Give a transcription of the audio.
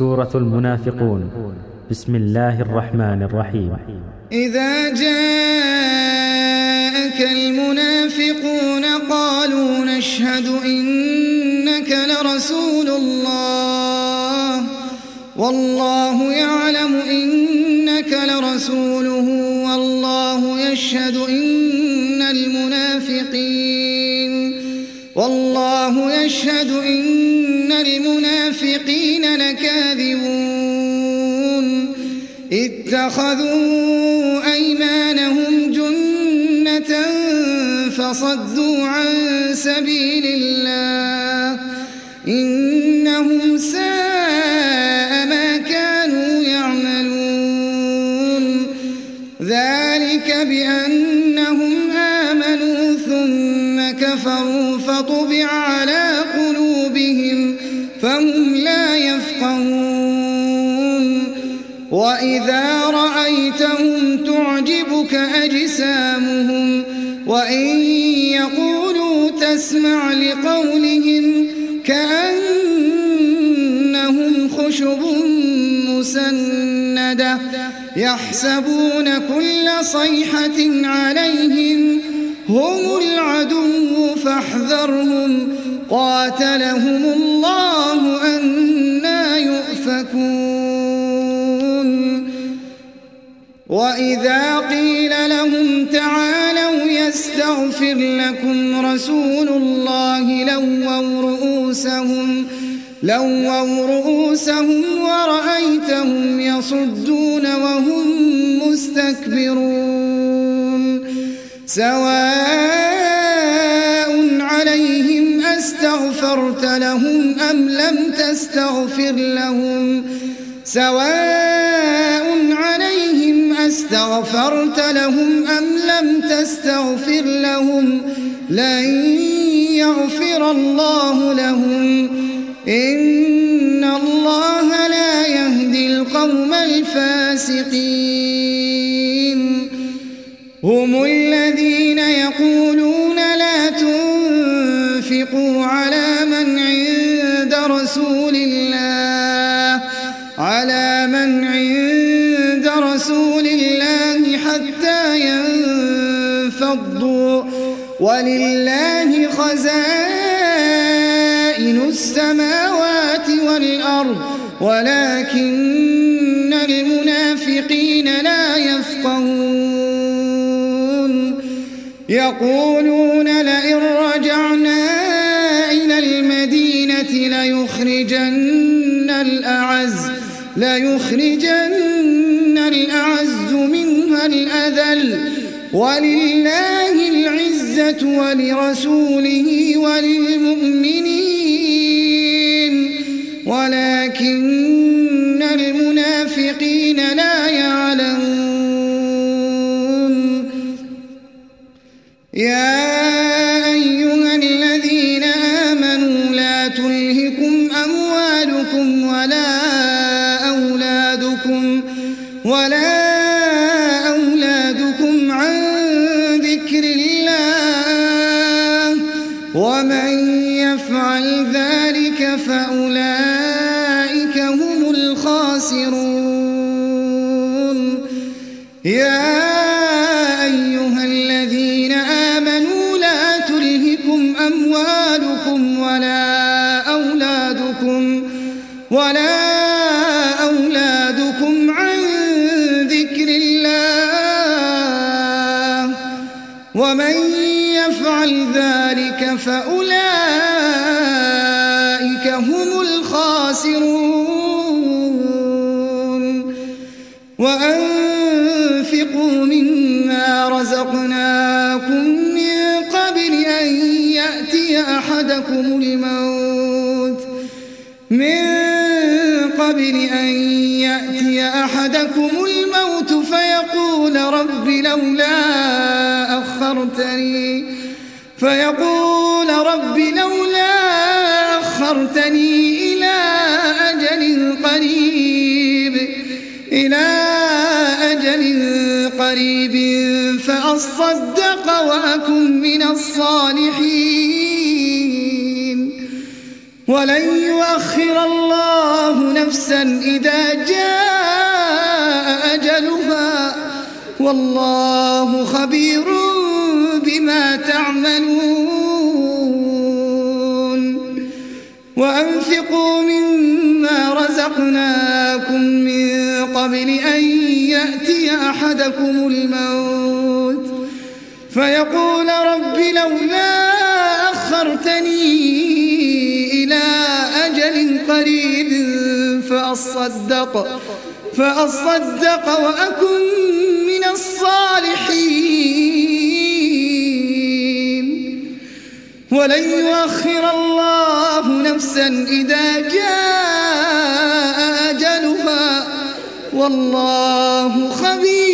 سورة المنافقون. بسم الله الرحمن الرحيم. إذا جاءك المنافقون قالوا نشهد إنك لرسول الله والله يعلم إنك لرسوله والله يشهد إن المنافقين لكاذبون اتخذوا أيمانهم جنة فصدوا عن سبيل الله إنهم ساء ما كانوا يعملون ذلك بأنهم آمنوا ثم كفروا فطبع على قلوبهم فهم لا يفقهون وإذا رأيتهم تعجبك أجسامهم وإن يقولوا تسمع لقولهم كأنهم خشب مسندة يحسبون كل صيحة عليهم هم العدو فاحذرهم قاتلهم الله أنى يؤفكون وإذا قيل لهم تعالوا يستغفر لكم رسول الله لووا رؤوسهم ورأيتهم يصدون وهم مستكبرون سواء عليهم أستغفرت لهم أم لم تستغفر لهم لن يغفر الله لهم إن الله لا يهدي القوم الفاسقين هم الذين يقولون لا تنفقوا على من عند رسول الله حتى ينفضوا ولله خزائن السماوات والأرض ولكن المنافقين لا يفقهون يقولون لئن رجعنا إلى المدينة ليخرجن الأعز منها الأذل ولله العزة ولرسوله وللمؤمنين ولكن المنافقين لا يعلمون يا أيها الذين آمنوا لا تلهكم أموالكم ولا أولادكم عن ذكر الله ومن يفعل ذلك فأولئك هم الخاسرون يا أيها الذين آمنوا لا تلهكم أموالكم ولا أولادكم عن ذكر الله ومن يفعل ذلك فأولئك هم الخاسرون وأنفقوا مما رزقناكم من قبل أن يأتي أحدكم الموت فيقول رب لولا أخرتني إلى أجل قريب فأصدق وأكن من الصالحين ولن يؤخر الله نفسا إذا جاء أجلها والله خبير بما تعملون وأنفقوا مما رزقناكم من قبل أن يأتي أحدكم الموت فيقول رب لولا أخرتني إلى أجل قريب فأصدق وأكن من الصالحين ولن يؤخر الله نفسا إذا جاء أجلها والله خبير